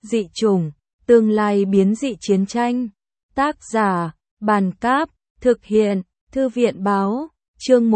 Dị chủng, tương lai biến dị chiến tranh. Tác giả, Bàn Cáp, thực hiện, Thư viện Báo, chương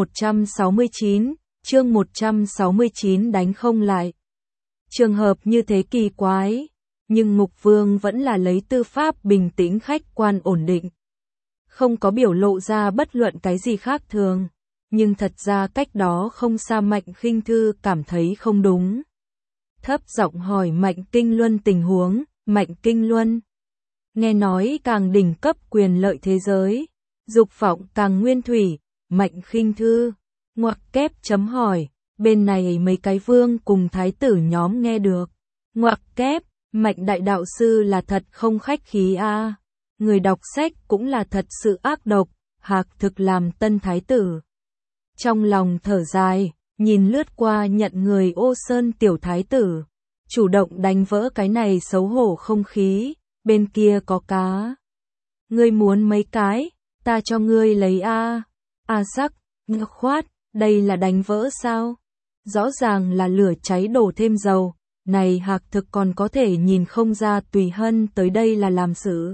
169 đánh không lại. Trường hợp như thế kỳ quái, nhưng Mục Vương vẫn là lấy tư pháp bình tĩnh khách quan ổn định. Không có biểu lộ ra bất luận cái gì khác thường, nhưng thật ra cách đó không xa Mạnh Khinh Thư cảm thấy không đúng. Thấp giọng hỏi Mạnh Kinh Luân tình huống. Mạnh Kinh Luân nghe nói càng đỉnh cấp quyền lợi thế giới, dục vọng càng nguyên thủy. Mạnh Khinh Thư ngoặc kép chấm hỏi, bên này mấy cái vương cùng thái tử nhóm nghe được. Ngoặc kép, Mạnh đại đạo sư là thật không khách khí a. Người đọc sách cũng là thật sự ác độc. Hạc Thực làm tân thái tử, trong lòng thở dài, nhìn lướt qua nhận người Ô Sơn tiểu thái tử, chủ động đánh vỡ cái này xấu hổ không khí. Bên kia có cá, ngươi muốn mấy cái, ta cho ngươi lấy a. A Sắc, ngơ khoát, đây là đánh vỡ sao? Rõ ràng là lửa cháy đổ thêm dầu. Này Hạc Thực còn có thể nhìn không ra Tùy Hân tới đây là làm sự.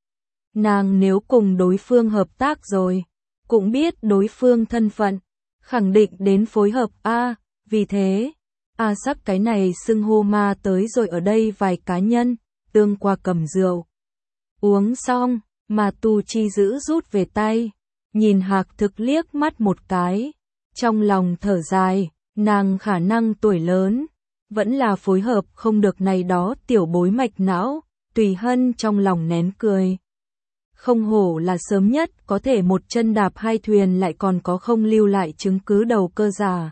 Nàng nếu cùng đối phương hợp tác rồi, cũng biết đối phương thân phận, khẳng định đến phối hợp a. Vì thế, A Sắc cái này xưng hô ma tới rồi ở đây vài cá nhân, tương qua cầm rượu. Uống xong, mà Tu Chi giữ rút về tay, nhìn Hạc Thực liếc mắt một cái, trong lòng thở dài, nàng khả năng tuổi lớn, vẫn là phối hợp không được này đó tiểu bối mạch não. Tùy Hân trong lòng nén cười. Không hổ là sớm nhất có thể một chân đạp hai thuyền, lại còn có không lưu lại chứng cứ đầu cơ giả.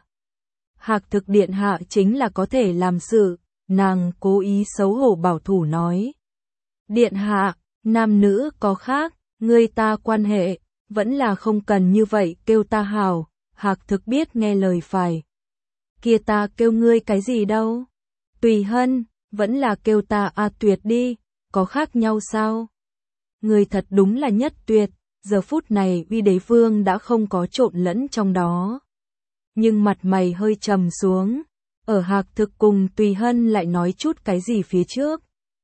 Hạc Thực điện hạ chính là có thể làm sự, nàng cố ý xấu hổ bảo thủ nói. Điện hạ, nam nữ có khác, ngươi ta quan hệ, vẫn là không cần như vậy kêu ta hào. Hạc Thực biết nghe lời phải. Kia ta kêu ngươi cái gì đâu? Tùy Hân, vẫn là kêu ta A Tuyệt đi, có khác nhau sao? Người thật đúng là nhất tuyệt. Giờ phút này Uy Đế Vương đã không có trộn lẫn trong đó, nhưng mặt mày hơi trầm xuống. Ở Hạc Thực cùng Tùy Hân lại nói chút cái gì phía trước,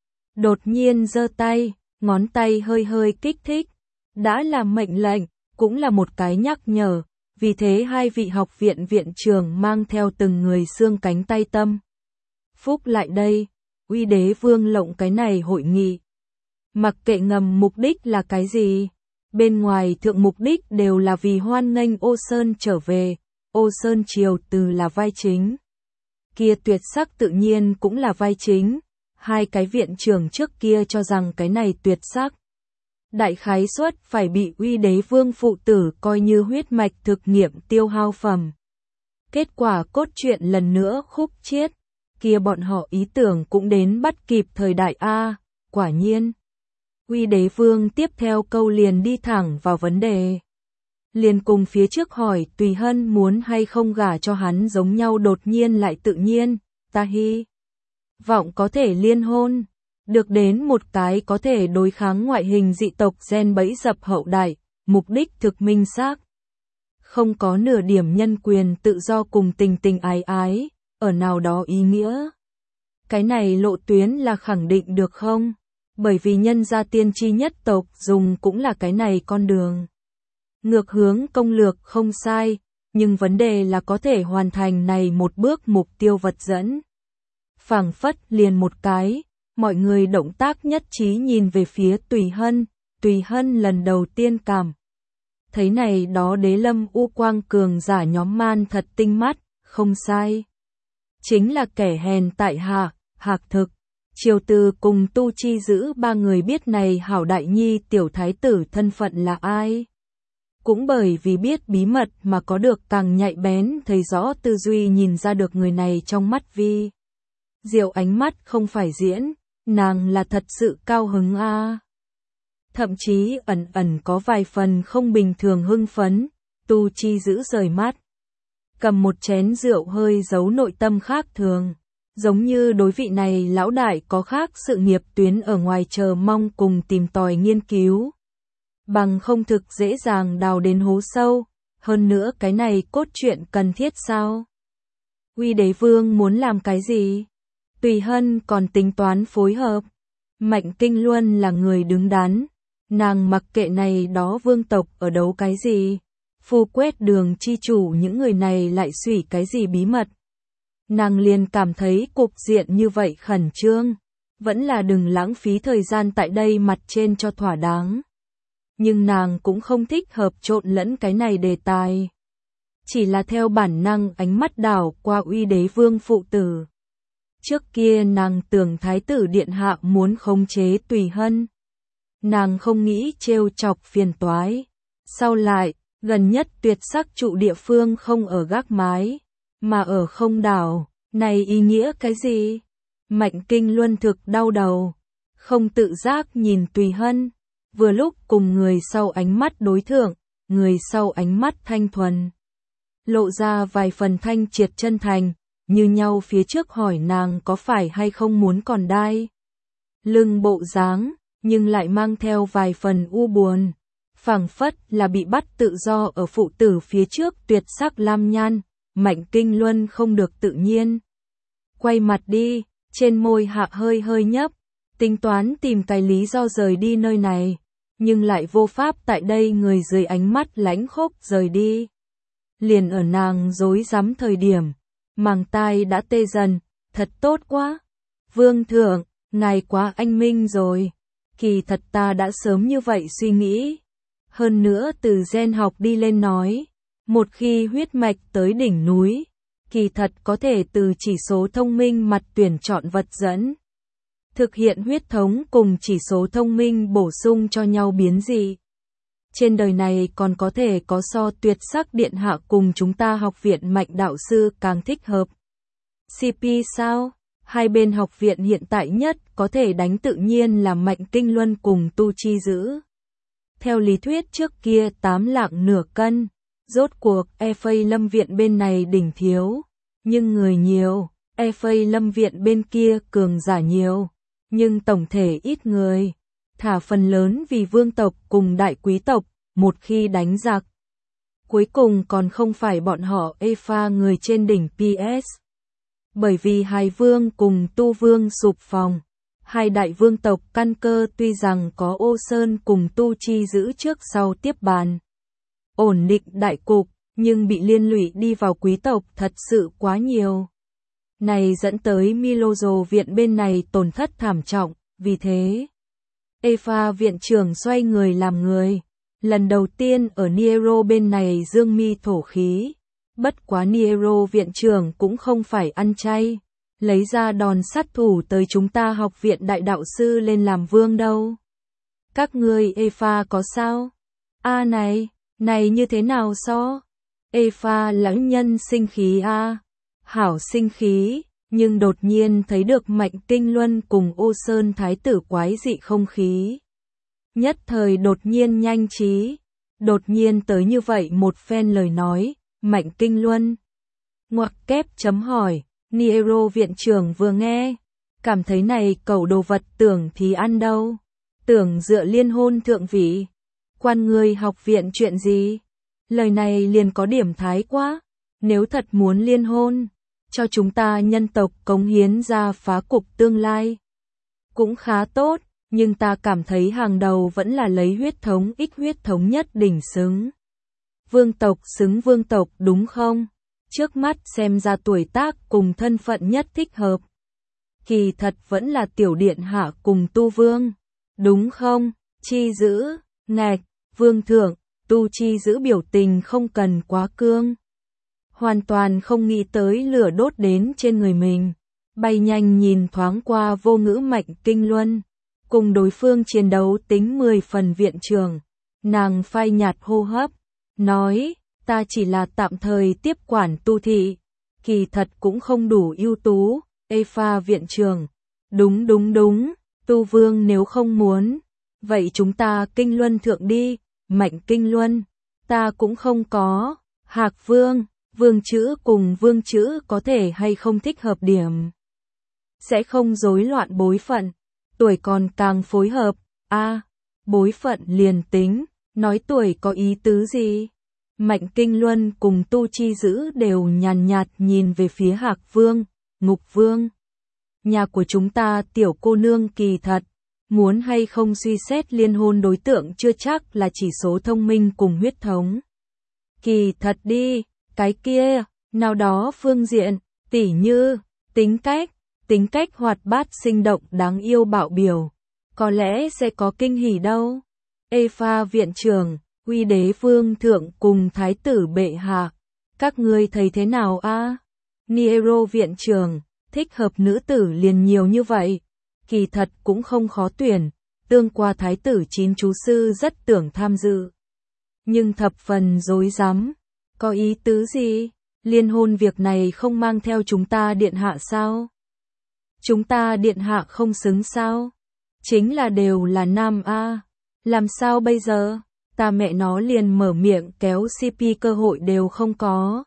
đột nhiên giơ tay, ngón tay hơi hơi kích thích. Đã là mệnh lệnh, cũng là một cái nhắc nhở. Vì thế hai vị học viện viện trưởng mang theo từng người xương cánh tay tâm phúc lại đây. Uy Đế Vương lộng cái này hội nghị, mặc kệ ngầm mục đích là cái gì, bên ngoài thượng mục đích đều là vì hoan nghênh Ô Sơn trở về. Ô Sơn triều từ là vai chính, kia Tuyệt Sắc tự nhiên cũng là vai chính. Hai cái viện trưởng trước kia cho rằng cái này Tuyệt Sắc đại khái suất phải bị Uy Đế Vương phụ tử coi như huyết mạch thực nghiệm tiêu hao phẩm. Kết quả cốt truyện lần nữa khúc chiết, kia bọn họ ý tưởng cũng đến bắt kịp thời đại a. Quả nhiên, Uy Đế Vương tiếp theo câu liền đi thẳng vào vấn đề. Liền cùng phía trước hỏi Tùy Hân muốn hay không gả cho hắn giống nhau, đột nhiên lại tự nhiên, ta hy vọng có thể liên hôn, được đến một cái có thể đối kháng ngoại hình dị tộc gen bẫy dập hậu đại, mục đích thực minh xác. Không có nửa điểm nhân quyền tự do cùng tình tình ái ái, ở nào đó ý nghĩa. Cái này lộ tuyến là khẳng định được không? Bởi vì nhân gia tiên tri nhất tộc dùng cũng là cái này con đường. Ngược hướng công lược không sai, nhưng vấn đề là có thể hoàn thành này một bước mục tiêu vật dẫn. Phảng phất liền một cái, mọi người động tác nhất trí nhìn về phía Tùy Hân. Tùy Hân lần đầu tiên cảm thấy này đó đế lâm u quang cường giả nhóm man thật tinh mắt, không sai. Chính là kẻ hèn tại hạ. Hạc Thực, Triều Từ cùng Tu Chi giữ ba người biết này hảo đại nhi tiểu thái tử thân phận là ai. Cũng bởi vì biết bí mật mà có được càng nhạy bén thấy rõ tư duy, nhìn ra được người này trong mắt vi diệu ánh mắt không phải diễn, nàng là thật sự cao hứng a. Thậm chí ẩn ẩn có vài phần không bình thường hưng phấn. Tu Chi giữ rời mắt, cầm một chén rượu hơi giấu nội tâm khác thường, giống như đối vị này lão đại có khác sự nghiệp tuyến ở ngoài chờ mong cùng tìm tòi nghiên cứu. Bằng không thực dễ dàng đào đến hố sâu, hơn nữa cái này cốt truyện cần thiết sao? Uy Đế Vương muốn làm cái gì? Tùy Hân còn tính toán phối hợp. Mạnh Kinh Luân là người đứng đắn, nàng mặc kệ này đó vương tộc ở đấu cái gì, Phu Quét Đường chi chủ những người này lại suy cái gì bí mật. Nàng liền cảm thấy cục diện như vậy khẩn trương, vẫn là đừng lãng phí thời gian tại đây mặt trên cho thỏa đáng. Nhưng nàng cũng không thích hợp trộn lẫn cái này đề tài. Chỉ là theo bản năng ánh mắt đảo qua Uy Đế Vương phụ tử. Trước kia nàng tưởng Thái tử Điện Hạ muốn khống chế Tùy Hân. Nàng không nghĩ trêu chọc phiền toái. Sau lại, gần nhất tuyệt sắc trụ địa phương không ở gác mái, mà ở không đảo, này ý nghĩa cái gì? Mạnh Kinh Luân thực đau đầu, không tự giác nhìn Tùy Hân, vừa lúc cùng người sau ánh mắt đối thượng, người sau ánh mắt thanh thuần. Lộ ra vài phần thanh triệt chân thành, như nhau phía trước hỏi nàng có phải hay không muốn còn đai. Lưng bộ dáng, nhưng lại mang theo vài phần u buồn. Phảng phất là bị bắt tự do ở phụ tử phía trước tuyệt sắc lam nhan, Mạnh Kinh Luân không được tự nhiên. Quay mặt đi, trên môi hạ hơi hơi nhấp, tính toán tìm cái lý do rời đi nơi này, nhưng lại vô pháp tại đây người dưới ánh mắt lãnh khốc rời đi. Liền ở nàng rối rắm thời điểm, màng tai đã tê dần, thật tốt quá. Vương thượng, ngài quá anh minh rồi, kỳ thật ta đã sớm như vậy suy nghĩ. Hơn nữa từ gen học đi lên nói, một khi huyết mạch tới đỉnh núi, kỳ thật có thể từ chỉ số thông minh mặt tuyển chọn vật dẫn. Thực hiện huyết thống cùng chỉ số thông minh bổ sung cho nhau biến dị. Trên đời này còn có thể có so tuyệt sắc điện hạ cùng chúng ta học viện Mạnh đạo sư càng thích hợp. CP sao? Hai bên học viện hiện tại nhất có thể đánh tự nhiên là Mạnh Kinh Luân cùng Tu Chi Dữ. Theo lý thuyết trước kia 8 lạng nửa cân, rốt cuộc FA Lâm viện bên này đỉnh thiếu, nhưng người nhiều, FA Lâm viện bên kia cường giả nhiều, nhưng tổng thể ít người, thả phần lớn vì vương tộc cùng đại quý tộc, một khi đánh giặc. Cuối cùng còn không phải bọn họ EFA người trên đỉnh PS. Bởi vì Hai Vương cùng Tu Vương sụp phòng. Hai đại vương tộc căn cơ tuy rằng có Ô Sơn cùng Tu Chi giữ trước sau tiếp bàn. Ổn định đại cục, nhưng bị liên lụy đi vào quý tộc thật sự quá nhiều. Này dẫn tới Milozo viện bên này tổn thất thảm trọng, vì thế. EFA viện trưởng xoay người làm người. Lần đầu tiên ở Niero bên này dương mi thổ khí. Bất quá Niero viện trưởng cũng không phải ăn chay. Lấy ra đòn sát thủ tới chúng ta học viện đại đạo sư lên làm vương đâu. Các ngươi EFA có sao? Này như thế nào so? EFA lãnh nhân sinh khí hảo sinh khí, nhưng đột nhiên thấy được Mạnh Kinh Luân cùng Ô Sơn thái tử quái dị không khí. Nhất thời đột nhiên nhanh trí, đột nhiên tới như vậy một phen lời nói, Mạnh Kinh Luân. Ngoặc kép chấm hỏi. Niero viện trưởng vừa nghe, cảm thấy này cẩu đồ vật tưởng thì ăn đâu, tưởng dựa liên hôn thượng vị, quan người học viện chuyện gì, lời này liền có điểm thái quá, nếu thật muốn liên hôn, cho chúng ta nhân tộc cống hiến ra phá cục tương lai, cũng khá tốt, nhưng ta cảm thấy hàng đầu vẫn là lấy huyết thống huyết thống nhất đỉnh xứng. Vương tộc xứng vương tộc đúng không? Trước mắt xem ra tuổi tác cùng thân phận nhất thích hợp. Kỳ thật vẫn là tiểu điện hạ cùng Tu Vương. Đúng không? Chi Dữ, ngạch, Vương thượng, Tu Chi Dữ biểu tình không cần quá cương. Hoàn toàn không nghĩ tới lửa đốt đến trên người mình. Bay nhanh nhìn thoáng qua vô ngữ Mạnh Kinh Luân. Cùng đối phương chiến đấu tính 10 phần viện trưởng. Nàng phai nhạt hô hấp, nói. Ta chỉ là tạm thời tiếp quản Tu thị, kỳ thật cũng không đủ ưu tú, EFA viện trưởng. Đúng, Tu Vương nếu không muốn, vậy chúng ta Kinh Luân thượng đi, Mạnh Kinh Luân, ta cũng không có, Hạc Vương, vương chữ cùng vương chữ có thể hay không thích hợp điểm. Sẽ không rối loạn bối phận, tuổi còn càng phối hợp, bối phận liền tính, nói tuổi có ý tứ gì? Mạnh Kinh Luân cùng Tu Chi Dữ đều nhàn nhạt nhìn về phía Hạc Vương, Ngục Vương. nhà của chúng ta tiểu cô nương kỳ thật, muốn hay không suy xét liên hôn đối tượng chưa chắc là chỉ số thông minh cùng huyết thống. Kỳ thật đi, cái kia, nào đó phương diện, tỉ như, tính cách hoạt bát sinh động đáng yêu bạo biểu, có lẽ sẽ có kinh hỉ đâu. Eva viện trưởng, Uy đế vương thượng cùng thái tử bệ hạ, các ngươi thấy thế nào a? Nero viện trưởng, thích hợp nữ tử liền nhiều như vậy, kỳ thật cũng không khó tuyển, tương qua thái tử chín chú sư rất tưởng tham dự. Nhưng thập phần rối rắm, có ý tứ gì? Liên hôn việc này không mang theo chúng ta điện hạ sao? Chúng ta điện hạ không xứng sao? Chính là đều là nam a, làm sao bây giờ? Ta mẹ nó liền mở miệng kéo CP cơ hội đều không có.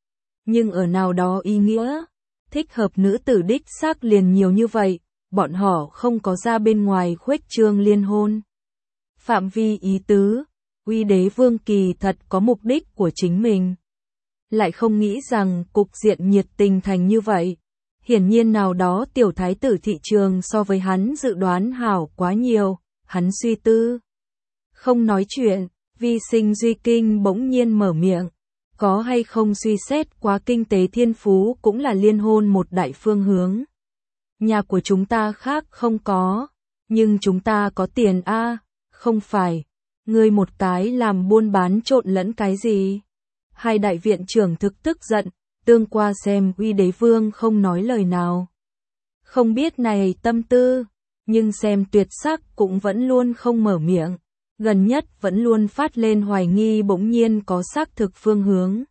Nhưng ở nào đó ý nghĩa, thích hợp nữ tử đích xác liền nhiều như vậy, bọn họ không có ra bên ngoài khuếch trương liên hôn. Phạm vi ý tứ, Uy đế vương kỳ thật có mục đích của chính mình. Lại không nghĩ rằng cục diện nhiệt tình thành như vậy. Hiển nhiên nào đó tiểu thái tử thị trường so với hắn dự đoán hảo quá nhiều, hắn suy tư. Không nói chuyện, vi sinh Duy Kinh bỗng nhiên mở miệng. Có hay không suy xét quá kinh tế thiên phú cũng là liên hôn một đại phương hướng. Nhà của chúng ta khác không có, nhưng chúng ta có tiền a, không phải. Ngươi một cái làm buôn bán trộn lẫn cái gì? Hai đại viện trưởng thực tức giận, tương qua xem Uy đế vương không nói lời nào. Không biết này tâm tư, nhưng xem tuyệt sắc cũng vẫn luôn không mở miệng. Gần nhất vẫn luôn phát lên hoài nghi bỗng nhiên có xác thực phương hướng.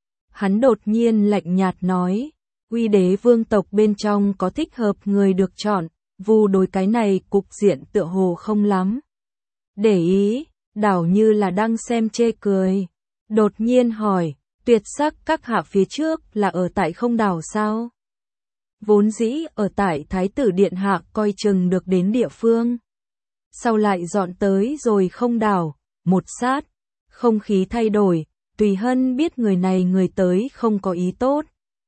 Hắn đột nhiên lạnh nhạt nói, Uy đế vương tộc bên trong có thích hợp người được chọn, vu đối cái này cục diện tựa hồ không lắm. Để ý, đảo như là đang xem chê cười. Đột nhiên hỏi, tuyệt sắc các hạ phía trước là ở tại không đảo sao? Vốn dĩ ở tại Thái tử Điện Hạ coi chừng được đến địa phương. Sau lại dọn tới rồi không đảo, một sát, không khí thay đổi, Tùy Hân biết người này người tới không có ý tốt.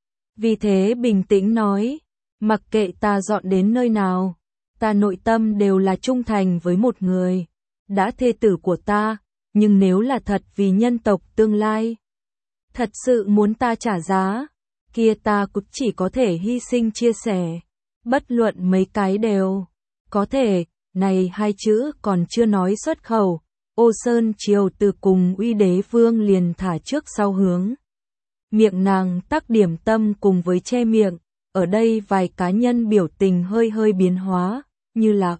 Vì thế bình tĩnh nói, mặc kệ ta dọn đến nơi nào, ta nội tâm đều là trung thành với một người, đã thê tử của ta, nhưng nếu là thật vì nhân tộc tương lai, thật sự muốn ta trả giá, kia ta cũng chỉ có thể hy sinh chia sẻ, bất luận mấy cái đều, có thể, này hai chữ còn chưa nói xuất khẩu, Ô Sơn Triều từ cùng Uy đế vương liền thả trước sau hướng. Miệng nàng tắc điểm tâm cùng với che miệng, ở đây vài cá nhân biểu tình hơi hơi biến hóa, như là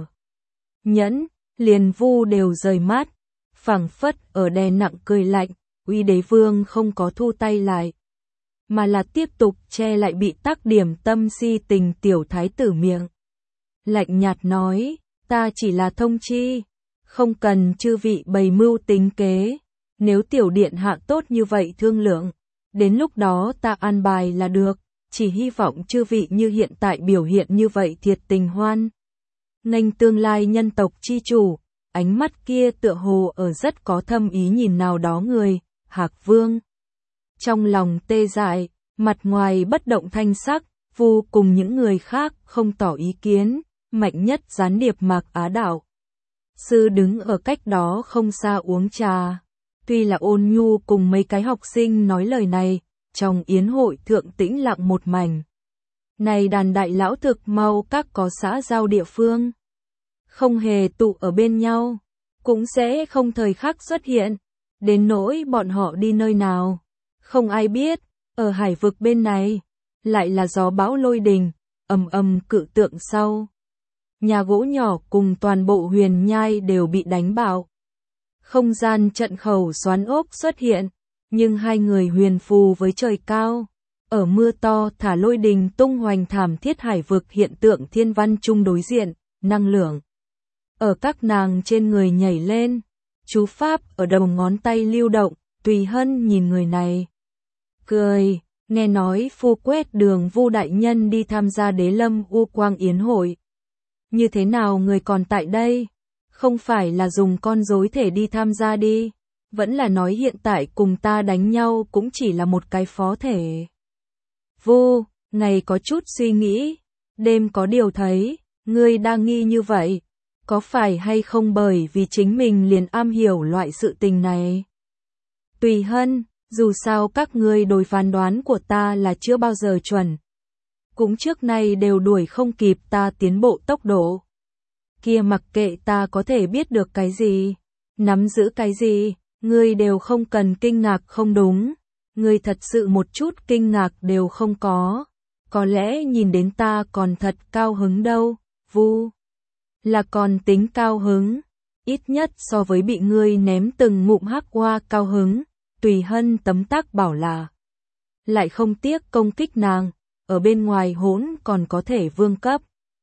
Nhẫn, liền vu đều rời mắt, phảng phất ở đè nặng cười lạnh, Uy đế vương không có thu tay lại, mà là tiếp tục che lại bị tắc điểm tâm si tình tiểu thái tử miệng. Lạnh nhạt nói, ta chỉ là thông chi, không cần chư vị bày mưu tính kế, nếu tiểu điện hạ tốt như vậy thương lượng, đến lúc đó ta an bài là được, chỉ hy vọng chư vị như hiện tại biểu hiện như vậy thiệt tình hoan. Nghênh tương lai nhân tộc chi chủ, ánh mắt kia tựa hồ ở rất có thâm ý nhìn nào đó người, Hạc Vương. Trong lòng tê dại, mặt ngoài bất động thanh sắc, vu cùng những người khác không tỏ ý kiến, mạnh nhất gián điệp Mạc Á Đạo. Sư đứng ở cách đó không xa uống trà. Tuy là Ôn Nhu cùng mấy cái học sinh nói lời này, trong yến hội thượng tĩnh lặng một mảnh. Này đàn đại lão thực mau các có xã giao địa phương, không hề tụ ở bên nhau, cũng sẽ không thời khắc xuất hiện, đến nỗi bọn họ đi nơi nào, không ai biết, ở hải vực bên này, lại là gió bão lôi đình, ầm ầm cự tượng sau. Nhà gỗ nhỏ cùng toàn bộ huyền nhai đều bị đánh bạo. Không gian trận khẩu xoắn ốc xuất hiện, nhưng hai người huyền phù với trời cao. Ở mưa to thả lôi đình tung hoành thảm thiết hải vực hiện tượng thiên văn chung đối diện, năng lượng. Ở các nàng trên người nhảy lên, chú pháp ở đầu ngón tay lưu động, Tùy Hân nhìn người này. Cười, nghe nói phu quét đường Vu đại nhân đi tham gia Đế Lâm U Quang Yến hội. Như thế nào người còn tại đây? Không phải là dùng con rối thể đi tham gia đi, vẫn là nói hiện tại cùng ta đánh nhau cũng chỉ là một cái phó thể. Vu, này có chút suy nghĩ, Đêm có điều thấy, ngươi đang nghi như vậy, có phải hay không bởi vì chính mình liền am hiểu loại sự tình này? Tùy Hân, dù sao các ngươi đối phán đoán của ta là chưa bao giờ chuẩn. Cũng trước nay đều đuổi không kịp ta tiến bộ tốc độ. Kia mặc kệ ta có thể biết được cái gì, nắm giữ cái gì, ngươi đều không cần kinh ngạc không đúng. Ngươi thật sự một chút kinh ngạc đều không có lẽ nhìn đến ta còn thật cao hứng đâu, Vu. Là còn tính cao hứng, ít nhất so với bị ngươi ném từng ngụm hắc hoa cao hứng. Tùy Hân tấm tắc bảo là lại không tiếc công kích nàng, ở bên ngoài hỗn còn có thể vương cấp.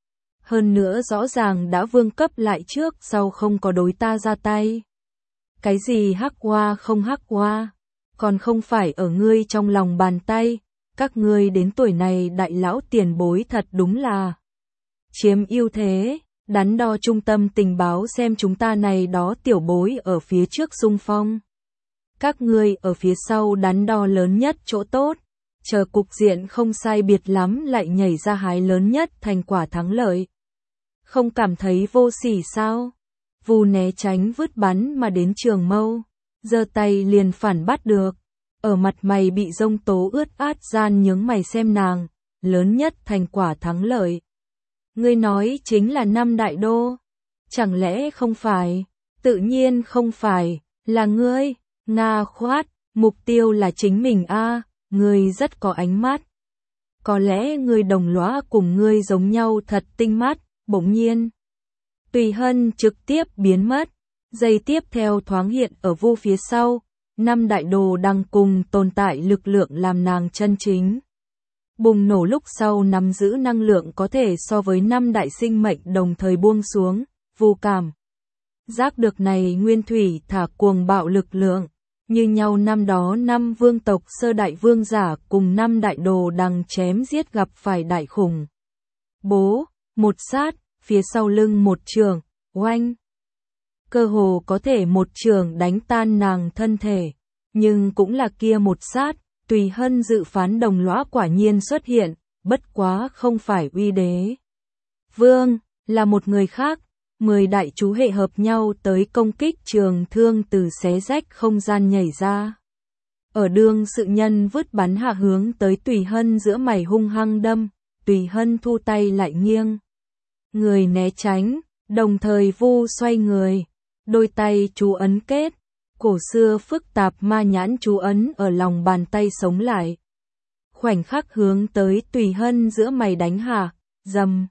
Hơn nữa rõ ràng đã vương cấp lại trước sau không có đối ta ra tay. Cái gì hắc hoa không hắc hoa, còn không phải ở ngươi trong lòng bàn tay, các ngươi đến tuổi này đại lão tiền bối thật đúng là chiếm ưu thế, đắn đo trung tâm tình báo xem chúng ta này đó tiểu bối ở phía trước xung phong. Các ngươi ở phía sau đắn đo lớn nhất chỗ tốt, chờ cục diện không sai biệt lắm lại nhảy ra hái lớn nhất thành quả thắng lợi. Không cảm thấy vô sỉ sao? Vu né tránh vứt bắn mà đến Trường Mâu, giơ tay liền phản bắt được, ở mặt mày bị rông tố ướt át gian nhướng mày xem nàng, lớn nhất thành quả thắng lợi. Ngươi nói chính là 5 đại đô, chẳng lẽ không phải? Tự nhiên không phải, là ngươi. Nga khoát, mục tiêu là chính mình a, ngươi rất có ánh mắt. Có lẽ ngươi đồng lõa cùng ngươi giống nhau thật tinh mắt, bỗng nhiên. Tùy Hân trực tiếp biến mất, giây tiếp theo thoáng hiện ở Vu phía sau, 5 đại đồ đang cùng tồn tại lực lượng làm nàng chân chính. Bùng nổ lúc sau nắm giữ năng lượng có thể so với 5 đại sinh mệnh đồng thời buông xuống, Vu cảm giác được này nguyên thủy thả cuồng bạo lực lượng. Như nhau năm đó 5 vương tộc sơ đại vương giả cùng 5 đại đồ đằng chém giết gặp phải đại khủng. Bố, một sát, phía sau lưng một trường, oanh. Cơ hồ có thể một trường đánh tan nàng thân thể, nhưng cũng là kia một sát, Tùy Hân dự phán đồng lõa quả nhiên xuất hiện, bất quá không phải uy đế. Vương, là một người khác. 10 đại chú hệ hợp nhau tới công kích trường thương từ xé rách không gian nhảy ra. Ở đường sự nhân vứt bắn hạ hướng tới Tùy Hân giữa mày hung hăng đâm, Tùy Hân thu tay lại nghiêng. Người né tránh, đồng thời Vu xoay người, đôi tay chú ấn kết, cổ xưa phức tạp ma nhãn chú ấn ở lòng bàn tay sống lại. Khoảnh khắc hướng tới Tùy Hân giữa mày đánh hạ, dầm.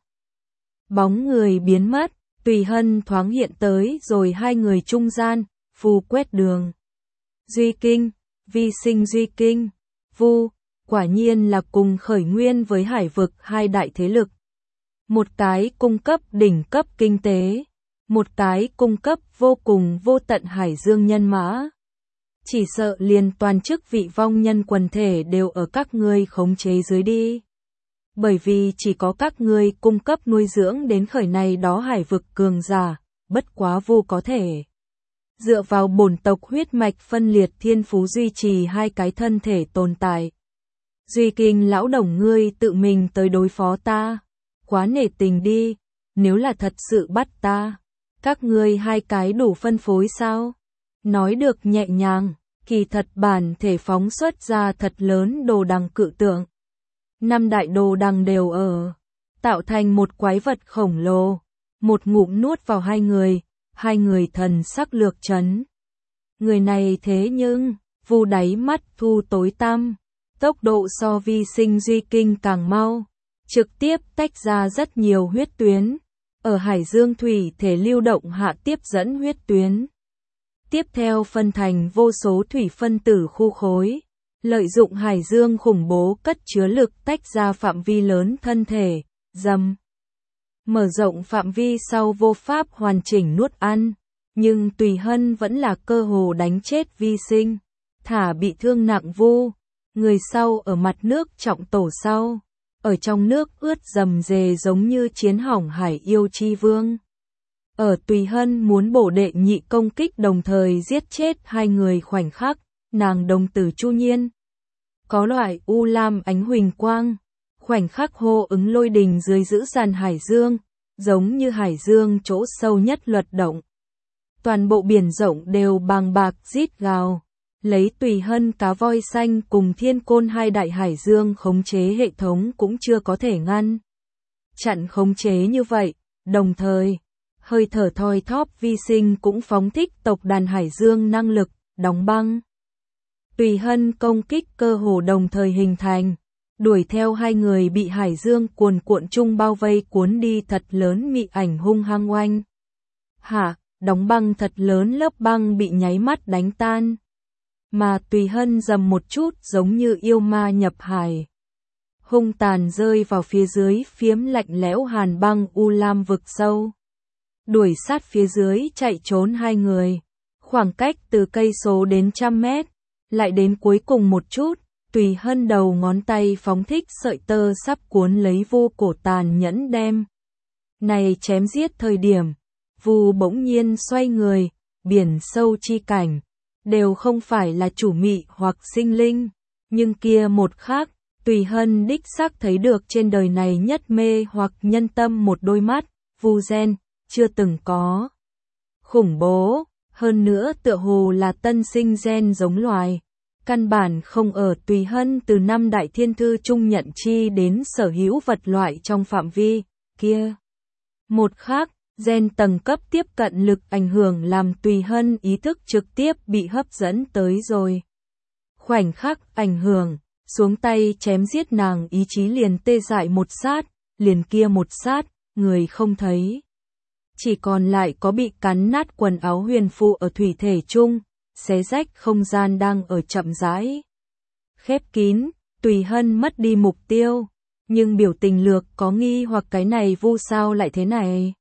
Bóng người biến mất. Tùy Hân thoáng hiện tới rồi hai người trung gian, phù quét đường. Duy Kinh, vi sinh Duy Kinh, Vu, quả nhiên là cùng khởi nguyên với hải vực hai đại thế lực. Một cái cung cấp đỉnh cấp kinh tế, một cái cung cấp vô cùng vô tận hải dương nhân mã. Chỉ sợ liền toàn chức vị vong nhân quần thể đều ở các ngươi khống chế dưới đi. Bởi vì chỉ có các ngươi cung cấp nuôi dưỡng đến khởi này đó hải vực cường giả, bất quá Vu có thể dựa vào bổn tộc huyết mạch phân liệt thiên phú duy trì hai cái thân thể tồn tại. Duy Kinh lão đồng ngươi tự mình tới đối phó ta, quá nể tình đi, nếu là thật sự bắt ta, các ngươi hai cái đủ phân phối sao? Nói được nhẹ nhàng, kỳ thật bản thể phóng xuất ra thật lớn đồ đằng cự tượng. 5 đại đồ đằng đều ở, tạo thành một quái vật khổng lồ, một ngụm nuốt vào hai người thần sắc lược chấn. Người này thế nhưng, Vu đáy mắt thu tối tăm, tốc độ so vi sinh Duy Kinh càng mau, trực tiếp tách ra rất nhiều huyết tuyến, ở hải dương thủy thể lưu động hạ tiếp dẫn huyết tuyến. Tiếp theo phân thành vô số thủy phân tử khu khối. Lợi dụng hải dương khủng bố cất chứa lực tách ra phạm vi lớn thân thể, dầm. Mở rộng phạm vi sau vô pháp hoàn chỉnh nuốt ăn, nhưng Tùy Hân vẫn là cơ hồ đánh chết vi sinh, thả bị thương nặng Vu, người sau ở mặt nước trọng tổ sau, ở trong nước ướt dầm dề giống như chiến hỏng hải yêu chi vương. Ở Tùy Hân muốn bổ đệ nhị công kích đồng thời giết chết hai người khoảnh khắc. Nàng đồng tử chu nhiên, có loại u lam ánh huỳnh quang, khoảnh khắc hô ứng lôi đình dưới dữ dằn hải dương, giống như hải dương chỗ sâu nhất luật động. Toàn bộ biển rộng đều bàng bạc rít gào, lấy Tùy Hân cá voi xanh cùng Thiên Côn hai đại hải dương khống chế hệ thống cũng chưa có thể ngăn chặn khống chế như vậy, đồng thời, hơi thở thoi thóp vi sinh cũng phóng thích tộc đàn hải dương năng lực, đóng băng. Tùy Hân công kích cơ hồ đồng thời hình thành, đuổi theo hai người bị hải dương cuồn cuộn chung bao vây cuốn đi thật lớn mị ảnh hung hăng oanh. Đóng băng thật lớn lớp băng bị nháy mắt đánh tan. Mà Tùy Hân dầm một chút giống như yêu ma nhập hải. Hung tàn rơi vào phía dưới phiếm lạnh lẽo hàn băng u lam vực sâu. Đuổi sát phía dưới chạy trốn hai người. Khoảng cách từ cây số đến 100 mét. Lại đến cuối cùng một chút, Tùy Hân đầu ngón tay phóng thích sợi tơ sắp cuốn lấy Vu cổ tàn nhẫn đem. Này chém giết thời điểm, Vu bỗng nhiên xoay người, biển sâu chi cảnh, đều không phải là chủ mị hoặc sinh linh, nhưng kia một khác, Tùy Hân đích xác thấy được trên đời này nhất mê hoặc nhân tâm một đôi mắt, Vu gen, chưa từng có. Khủng bố, hơn nữa tựa hồ là tân sinh gen giống loài. Căn bản không ở Tùy Hân từ năm đại thiên thư trung nhận chi đến sở hữu vật loại trong phạm vi, kia. Một khác, gen tầng cấp tiếp cận lực ảnh hưởng làm Tùy Hân ý thức trực tiếp bị hấp dẫn tới rồi. Khoảnh khắc ảnh hưởng, xuống tay chém giết nàng ý chí liền tê dại một sát, liền kia một sát, người không thấy. Chỉ còn lại có bị cắn nát quần áo huyền phụ ở thủy thể chung. Xé rách không gian đang ở chậm rãi khép kín, Tùy Hân mất đi mục tiêu, nhưng biểu tình lược có nghi hoặc cái này Vu sao lại thế này.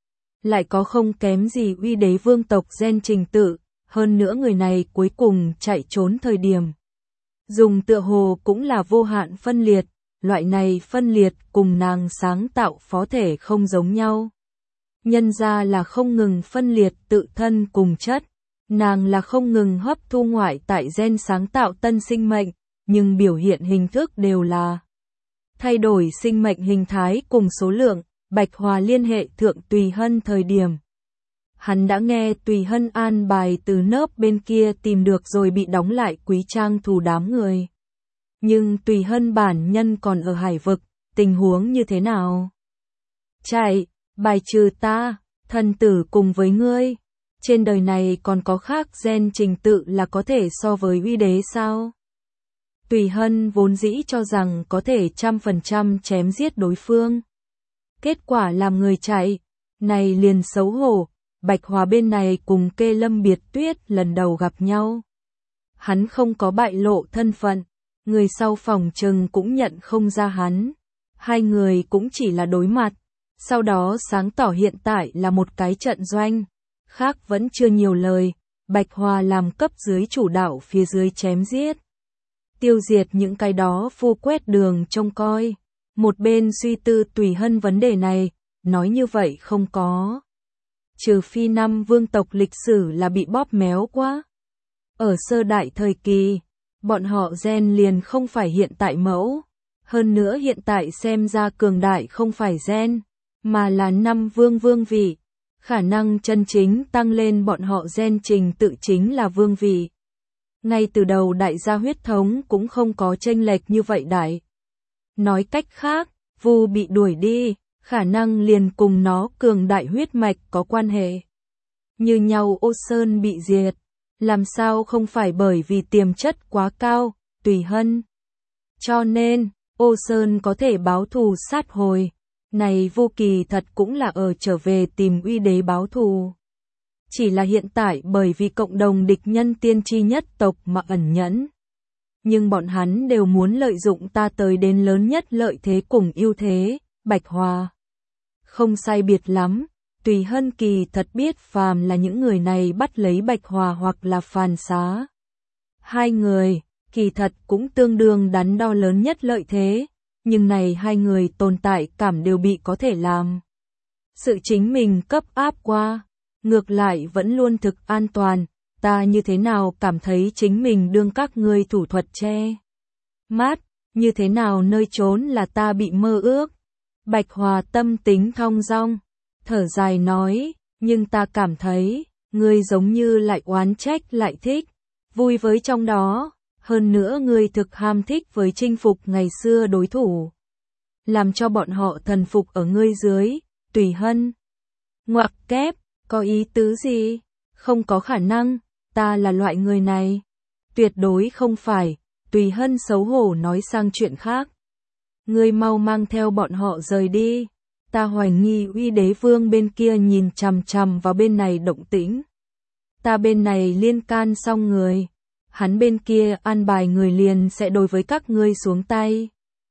Lại có không kém gì uy đế vương tộc gen trình tự, hơn nữa người này cuối cùng chạy trốn thời điểm. Dùng tựa hồ cũng là vô hạn phân liệt, loại này phân liệt cùng nàng sáng tạo phó thể không giống nhau. Nhân ra là không ngừng phân liệt tự thân cùng chất. Nàng là không ngừng hấp thu ngoại tại gen sáng tạo tân sinh mệnh, nhưng biểu hiện hình thức đều là thay đổi sinh mệnh hình thái cùng số lượng. Bạch Hòa liên hệ thượng Tùy Hân thời điểm. Hắn đã nghe Tùy Hân an bài từ nớp bên kia tìm được rồi bị đóng lại quý trang thù đám người. Nhưng Tùy Hân bản nhân còn ở hải vực, tình huống như thế nào? Chạy, bài trừ ta, thần tử cùng với ngươi. Trên đời này còn có khác gen trình tự là có thể so với uy đế sao? Tùy Hân vốn dĩ cho rằng có thể 100% chém giết đối phương. Kết quả làm người chạy, này liền xấu hổ, Bạch Hòa bên này cùng Kê Lâm Biệt Tuyết lần đầu gặp nhau. Hắn không có bại lộ thân phận, người sau phòng trừng cũng nhận không ra hắn. Hai người cũng chỉ là đối mặt, sau đó sáng tỏ hiện tại là một cái trận doanh. Khác vẫn chưa nhiều lời, Bạch Hòa làm cấp dưới chủ đạo phía dưới chém giết. Tiêu diệt những cái đó phu quét đường trông coi. Một bên suy tư Tùy Hân vấn đề này, nói như vậy không có. Trừ phi năm vương tộc lịch sử là bị bóp méo quá. Ở sơ đại thời kỳ, bọn họ gen liền không phải hiện tại mẫu. Hơn nữa hiện tại xem ra cường đại không phải gen, mà là năm vương vị. Khả năng chân chính tăng lên bọn họ gen trình tự chính là vương vị. Ngay từ đầu đại gia huyết thống cũng không có chênh lệch như vậy đại. Nói cách khác, Vu bị đuổi đi, khả năng liền cùng nó cường đại huyết mạch có quan hệ. Như nhau Ô Sơn bị diệt, làm sao không phải bởi vì tiềm chất quá cao, Tùy Hân. Cho nên, Ô Sơn có thể báo thù sát hồi. Này Vu kỳ thật cũng là ở trở về tìm uy đế báo thù. Chỉ là hiện tại bởi vì cộng đồng địch nhân tiên tri nhất tộc mà ẩn nhẫn. Nhưng bọn hắn đều muốn lợi dụng ta tới đến lớn nhất lợi thế cùng ưu thế, Bạch Hòa. Không sai biệt lắm, Tùy Hân kỳ thật biết phàm là những người này bắt lấy Bạch Hòa hoặc là phàn xá. Hai người, kỳ thật cũng tương đương đắn đo lớn nhất lợi thế. Nhưng này hai người tồn tại cảm đều bị có thể làm. Sự chính mình cấp áp qua, ngược lại vẫn luôn thực an toàn, ta như thế nào cảm thấy chính mình đương các ngươi thủ thuật che. Mát, như thế nào nơi trốn là ta bị mơ ước. Bạch Hòa tâm tính thong dong, thở dài nói, nhưng ta cảm thấy, ngươi giống như lại oán trách lại thích, vui với trong đó, hơn nữa ngươi thực ham thích với chinh phục ngày xưa đối thủ. Làm cho bọn họ thần phục ở ngươi dưới, Tùy Hân. Ngoặc kép, có ý tứ gì? Không có khả năng, ta là loại người này. Tuyệt đối không phải, Tùy Hân xấu hổ nói sang chuyện khác. Ngươi mau mang theo bọn họ rời đi. Ta hoài nghi Uy Đế Vương bên kia nhìn chằm chằm vào bên này động tĩnh. Ta bên này liên can xong người. Hắn bên kia an bài người liền sẽ đối với các ngươi xuống tay.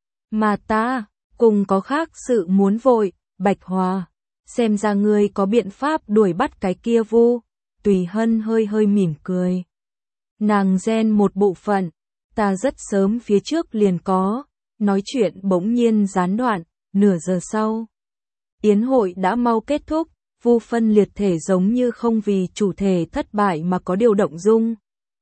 Mà ta, cùng có khác sự muốn vội, Bạch Hòa. Xem ra ngươi có biện pháp đuổi bắt cái kia Vu. Tùy Hân hơi hơi mỉm cười. Nàng gen một bộ phận, ta rất sớm phía trước liền có. Nói chuyện bỗng nhiên gián đoạn, nửa giờ sau. Yến hội đã mau kết thúc, Vu phân liệt thể giống như không vì chủ thể thất bại mà có điều động dung.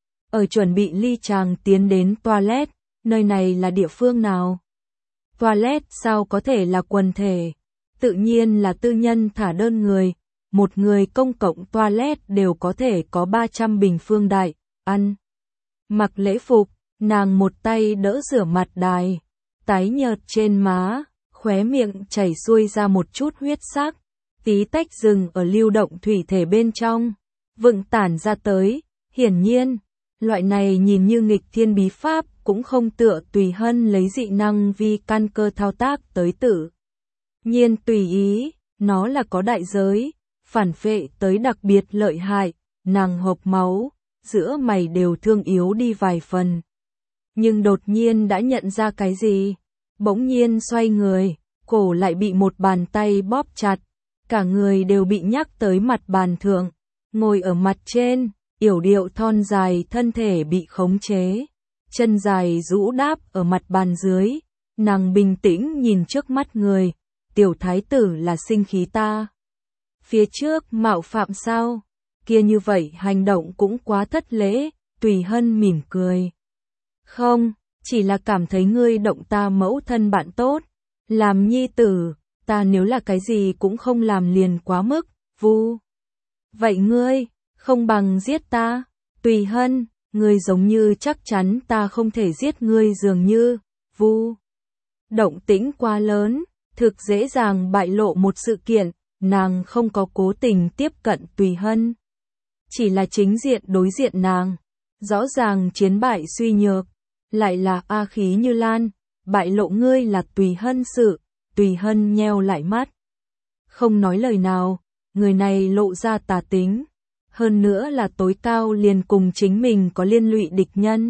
Ở chuẩn bị ly chàng tiến đến toilet, nơi này là địa phương nào? Toilet sao có thể là quần thể? Tự nhiên là tư nhân thả đơn người, một người công cộng toilet đều có thể có 300 bình phương đại, ăn. Mặc lễ phục, nàng một tay đỡ rửa mặt đài, tái nhợt trên má, khóe miệng chảy xuôi ra một chút huyết sắc, tí tách dừng ở lưu động thủy thể bên trong, vựng tản ra tới, hiển nhiên, loại này nhìn như nghịch thiên bí pháp cũng không tựa Tùy Hân lấy dị năng vi căn cơ thao tác tới tự nhiên tùy ý, nó là có đại giới, phản phệ tới đặc biệt lợi hại, nàng hộc máu, giữa mày đều thương yếu đi vài phần. Nhưng đột nhiên đã nhận ra cái gì, bỗng nhiên xoay người, cổ lại bị một bàn tay bóp chặt, cả người đều bị nhắc tới mặt bàn thượng, ngồi ở mặt trên, yểu điệu thon dài thân thể bị khống chế, chân dài rũ đáp ở mặt bàn dưới, nàng bình tĩnh nhìn trước mắt người, tiểu thái tử là sinh khí ta. Phía trước mạo phạm sao, kia như vậy hành động cũng quá thất lễ, Tùy Hân mỉm cười. Không, chỉ là cảm thấy ngươi động ta mẫu thân bạn tốt, làm nhi tử, ta nếu là cái gì cũng không làm liền quá mức, Vu. Vậy ngươi, không bằng giết ta, Tùy Hân, ngươi giống như chắc chắn ta không thể giết ngươi dường như, Vu. Động tĩnh quá lớn, thực dễ dàng bại lộ một sự kiện, nàng không có cố tình tiếp cận Tùy Hân. Chỉ là chính diện đối diện nàng, rõ ràng chiến bại suy nhược, lại là A khí như lan, bại lộ ngươi là Tùy Hân sự, Tùy Hân nheo lại mắt. Không nói lời nào, người này lộ ra tà tính, hơn nữa là tối cao liền cùng chính mình có liên lụy địch nhân.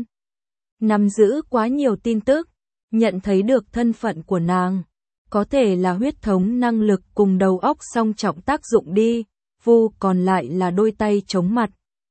Nắm giữ quá nhiều tin tức, nhận thấy được thân phận của nàng, có thể là huyết thống năng lực cùng đầu óc song trọng tác dụng đi, Vu còn lại là đôi tay chống mặt.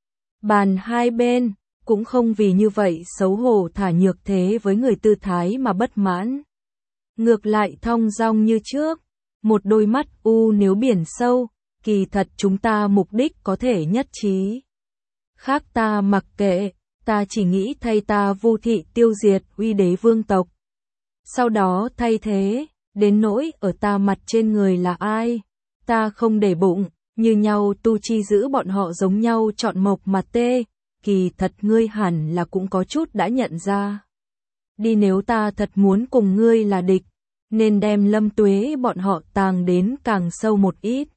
Bàn hai bên, cũng không vì như vậy xấu hổ thả nhược thế với người tư thái mà bất mãn. Ngược lại thong dong như trước, một đôi mắt u nếu biển sâu, kỳ thật chúng ta mục đích có thể nhất trí. Khác ta mặc kệ, ta chỉ nghĩ thay ta Vu thị tiêu diệt Uy Đế Vương tộc. Sau đó thay thế, đến nỗi ở ta mặt trên người là ai, ta không để bụng, như nhau tu chi giữ bọn họ giống nhau chọn mộc mà tê, kỳ thật ngươi hẳn là cũng có chút đã nhận ra. Đi nếu ta thật muốn cùng ngươi là địch, nên đem Lâm Tuế bọn họ tàng đến càng sâu một ít,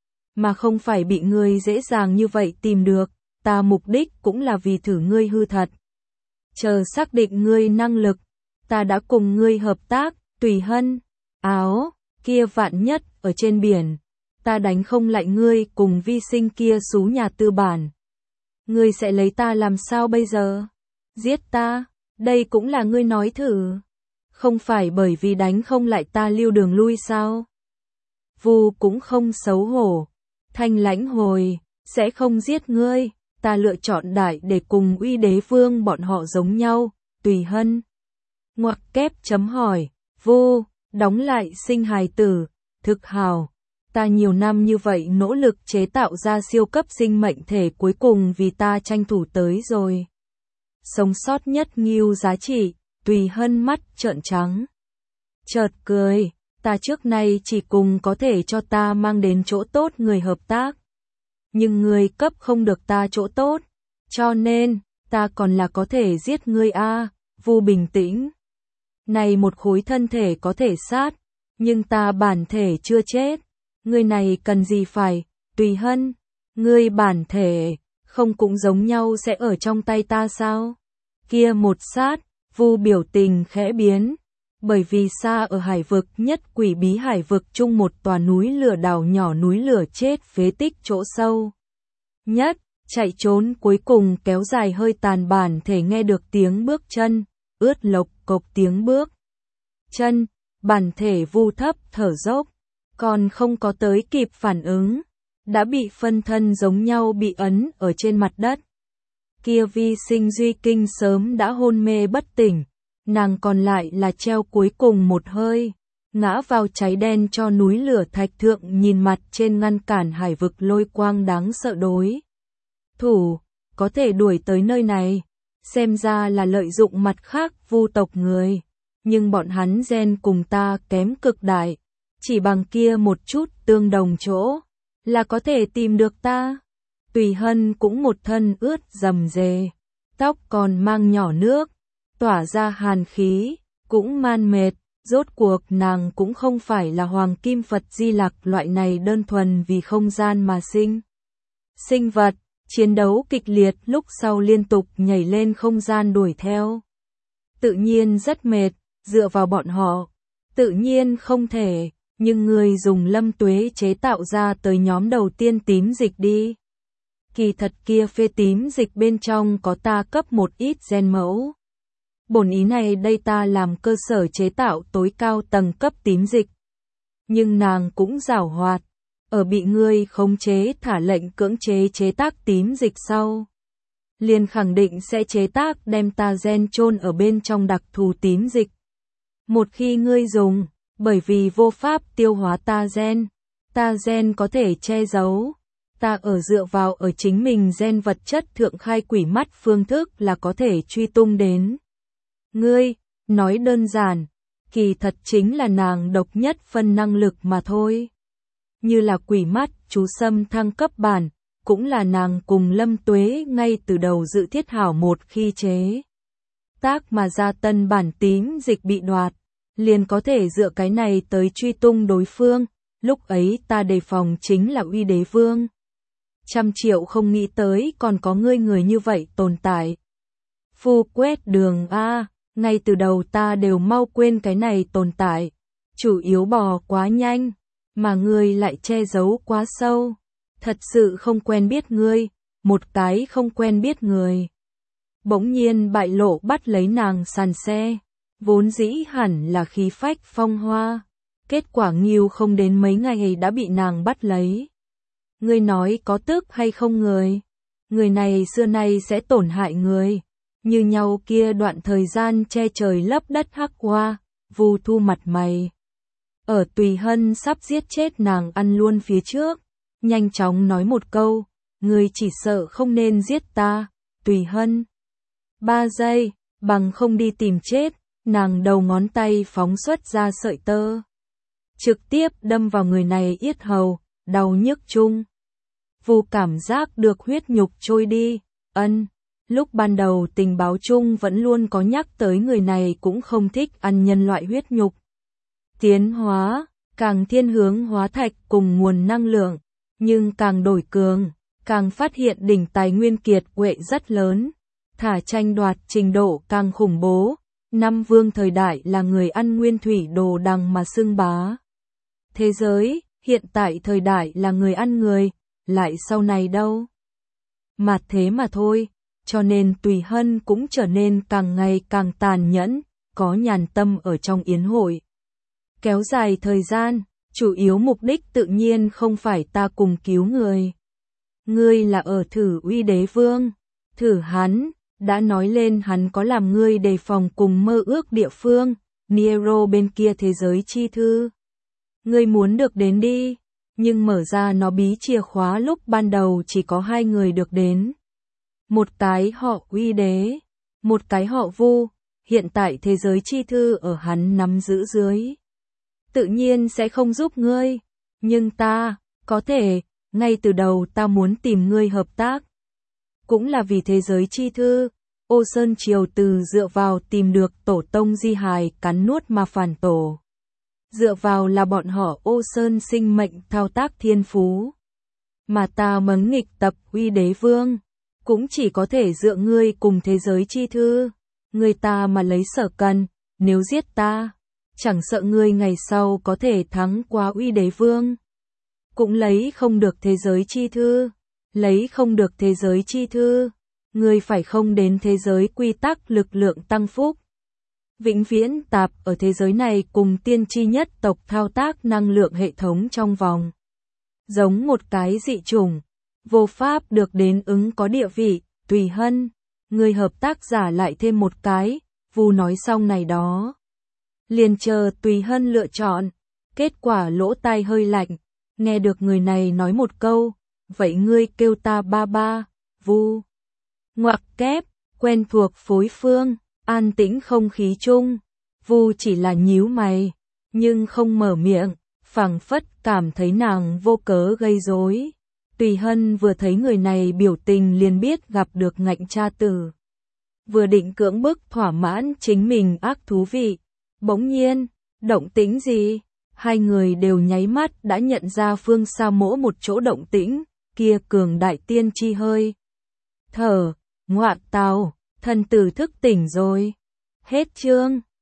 mà không phải bị ngươi dễ dàng như vậy tìm được, ta mục đích cũng là vì thử ngươi hư thật. Chờ xác định ngươi năng lực, ta đã cùng ngươi hợp tác, Tùy Hân, áo, kia vạn nhất ở trên biển, ta đánh không lại ngươi cùng vi sinh kia xú nhà tư bản. Ngươi sẽ lấy ta làm sao bây giờ? Giết ta, đây cũng là ngươi nói thử. Không phải bởi vì đánh không lại ta lưu đường lui sao? Vu cũng không xấu hổ, thanh lãnh hồi, sẽ không giết ngươi, ta lựa chọn đại để cùng Uy Đế Vương bọn họ giống nhau, Tùy Hân. Ngoặc kép chấm hỏi, Vu, đóng lại sinh hài tử, thực hào. Ta nhiều năm như vậy nỗ lực chế tạo ra siêu cấp sinh mệnh thể cuối cùng vì ta tranh thủ tới rồi. Sống sót nhất nghiêu giá trị, Tùy Hân mắt trợn trắng. Chợt cười, ta trước nay chỉ cùng có thể cho ta mang đến chỗ tốt người hợp tác. Nhưng ngươi cấp không được ta chỗ tốt, cho nên, ta còn là có thể giết ngươi a. Vu bình tĩnh. Này một khối thân thể có thể sát, nhưng ta bản thể chưa chết. Ngươi này cần gì phải, Tùy Hân, ngươi bản thể, không cũng giống nhau sẽ ở trong tay ta sao? Kia một sát, Vu biểu tình khẽ biến. Bởi vì xa ở hải vực nhất quỷ bí hải vực chung một tòa núi lửa đảo nhỏ núi lửa chết phế tích chỗ sâu nhất, chạy trốn cuối cùng kéo dài hơi tàn bản thể nghe được tiếng bước chân, ướt lộc cộc tiếng bước chân, bản thể Vu thấp thở dốc, còn không có tới kịp phản ứng, đã bị phân thân giống nhau bị ấn ở trên mặt đất. Kia Vi Sinh Duy Kinh sớm đã hôn mê bất tỉnh, nàng còn lại là treo cuối cùng một hơi, ngã vào cháy đen cho núi lửa thạch thượng nhìn mặt trên ngăn cản hải vực lôi quang đáng sợ đối. Thủ, có thể đuổi tới nơi này, xem ra là lợi dụng mặt khác Vu tộc người, nhưng bọn hắn gen cùng ta kém cực đại, chỉ bằng kia một chút tương đồng chỗ, là có thể tìm được ta. Tùy Hân cũng một thân ướt rầm rề, tóc còn mang nhỏ nước, tỏa ra hàn khí, cũng man mệt, rốt cuộc nàng cũng không phải là Hoàng Kim Phật Di Lặc loại này đơn thuần vì không gian mà sinh vật, chiến đấu kịch liệt lúc sau liên tục nhảy lên không gian đuổi theo. Tự nhiên rất mệt, dựa vào bọn họ, tự nhiên không thể, nhưng người dùng Lâm Tuế chế tạo ra tới nhóm đầu tiên tím dịch đi. Kỳ thật kia phê tím dịch bên trong có ta cấp một ít gen mẫu. Bổn ý này đây ta làm cơ sở chế tạo tối cao tầng cấp tím dịch. Nhưng nàng cũng giảo hoạt, ở bị ngươi khống chế thả lệnh cưỡng chế chế tác tím dịch sau. Liền khẳng định sẽ chế tác đem ta gen chôn ở bên trong đặc thù tím dịch. Một khi ngươi dùng, bởi vì vô pháp tiêu hóa ta gen có thể che giấu. Ta ở dựa vào ở chính mình gen vật chất thượng khai quỷ mắt phương thức là có thể truy tung đến. Ngươi, nói đơn giản, kỳ thật chính là nàng độc nhất phân năng lực mà thôi. Như là quỷ mắt, chú Sâm thăng cấp bản, cũng là nàng cùng Lâm Tuế ngay từ đầu dự thiết hảo một khi chế tác mà ra tân bản tím dịch bị đoạt, liền có thể dựa cái này tới truy tung đối phương, lúc ấy ta đề phòng chính là Uy Đế Vương. 100 triệu không nghĩ tới còn có người như vậy tồn tại. Phu quét đường a, ngay từ đầu ta đều mau quên cái này tồn tại, chủ yếu bò quá nhanh, mà ngươi lại che giấu quá sâu, thật sự không quen biết ngươi, một cái không quen biết người. Bỗng nhiên bại lộ bắt lấy nàng sàn xe, vốn dĩ hẳn là khí phách phong hoa, kết quả nghiêu không đến mấy ngày đã bị nàng bắt lấy. Ngươi nói có tức hay không người này xưa nay sẽ tổn hại người, như nhau kia đoạn thời gian che trời lấp đất hắc qua, Vu thu mặt mày. Ở Tùy Hân sắp giết chết nàng ăn luôn phía trước, nhanh chóng nói một câu, ngươi chỉ sợ không nên giết ta, Tùy Hân. 3 giây, bằng không đi tìm chết, nàng đầu ngón tay phóng xuất ra sợi tơ. Trực tiếp đâm vào người này yết hầu, đau nhức chung. Vu cảm giác được huyết nhục trôi đi, lúc ban đầu tình báo chung vẫn luôn có nhắc tới người này cũng không thích ăn nhân loại huyết nhục. Tiến hóa, càng thiên hướng hóa thạch cùng nguồn năng lượng, nhưng càng đổi cường, càng phát hiện đỉnh tài nguyên kiệt quệ rất lớn, thả tranh đoạt trình độ càng khủng bố. Năm Vương thời đại là người ăn nguyên thủy đồ đằng mà xưng bá thế giới, hiện tại thời đại là người ăn người, lại sau này đâu. Mà thế mà thôi, cho nên Tùy Hân cũng trở nên càng ngày càng tàn nhẫn, có nhàn tâm ở trong yến hội. Kéo dài thời gian, chủ yếu mục đích tự nhiên không phải ta cùng cứu người. Ngươi là ở thử Uy Đế Vương, thử hắn, đã nói lên hắn có làm ngươi đề phòng cùng mơ ước địa phương, Niero bên kia thế giới chi thư. Ngươi muốn được đến đi, nhưng mở ra nó bí chìa khóa lúc ban đầu chỉ có 2 người được đến. Một cái họ Uy Đế, một cái họ Vu, hiện tại thế giới chi thư ở hắn nắm giữ dưới. Tự nhiên sẽ không giúp ngươi, nhưng ta, có thể, ngay từ đầu ta muốn tìm ngươi hợp tác. Cũng là vì thế giới chi thư, Ô Sơn Triều từ dựa vào tìm được tổ tông di hài cắn nuốt mà phản tổ. Dựa vào là bọn họ Ô Sơn sinh mệnh thao tác thiên phú. Mà ta mấn nghịch tập uy đế vương, cũng chỉ có thể dựa ngươi cùng thế giới chi thư. Ngươi ta mà lấy sở cần, nếu giết ta, chẳng sợ ngươi ngày sau có thể thắng qua uy đế vương. Cũng lấy không được thế giới chi thư, lấy không được thế giới chi thư, ngươi phải không đến thế giới quy tắc lực lượng tăng phúc. Vĩnh viễn tạp ở thế giới này cùng tiên tri nhất tộc thao tác năng lượng hệ thống trong vòng. Giống một cái dị chủng, vô pháp được đến ứng có địa vị, Tùy Hân. Người hợp tác giả lại thêm một cái, Vu nói xong này đó. Liền chờ Tùy Hân lựa chọn, kết quả lỗ tai hơi lạnh, nghe được người này nói một câu, vậy ngươi kêu ta ba ba, Vu. Ngoặc kép, quen thuộc phối phương, an tĩnh không khí chung, Vu chỉ là nhíu mày, nhưng không mở miệng, phảng phất cảm thấy nàng vô cớ gây rối. Tùy Hân vừa thấy người này biểu tình liền biết gặp được ngạnh cha tử. Vừa định cưỡng bức thỏa mãn chính mình ác thú vị. Bỗng nhiên, động tĩnh gì? Hai người đều nháy mắt đã nhận ra phương xa mỗ một chỗ động tĩnh, kia cường đại tiên tri hơi. Thở, ngoạn tào, thần tử thức tỉnh rồi. Hết chương.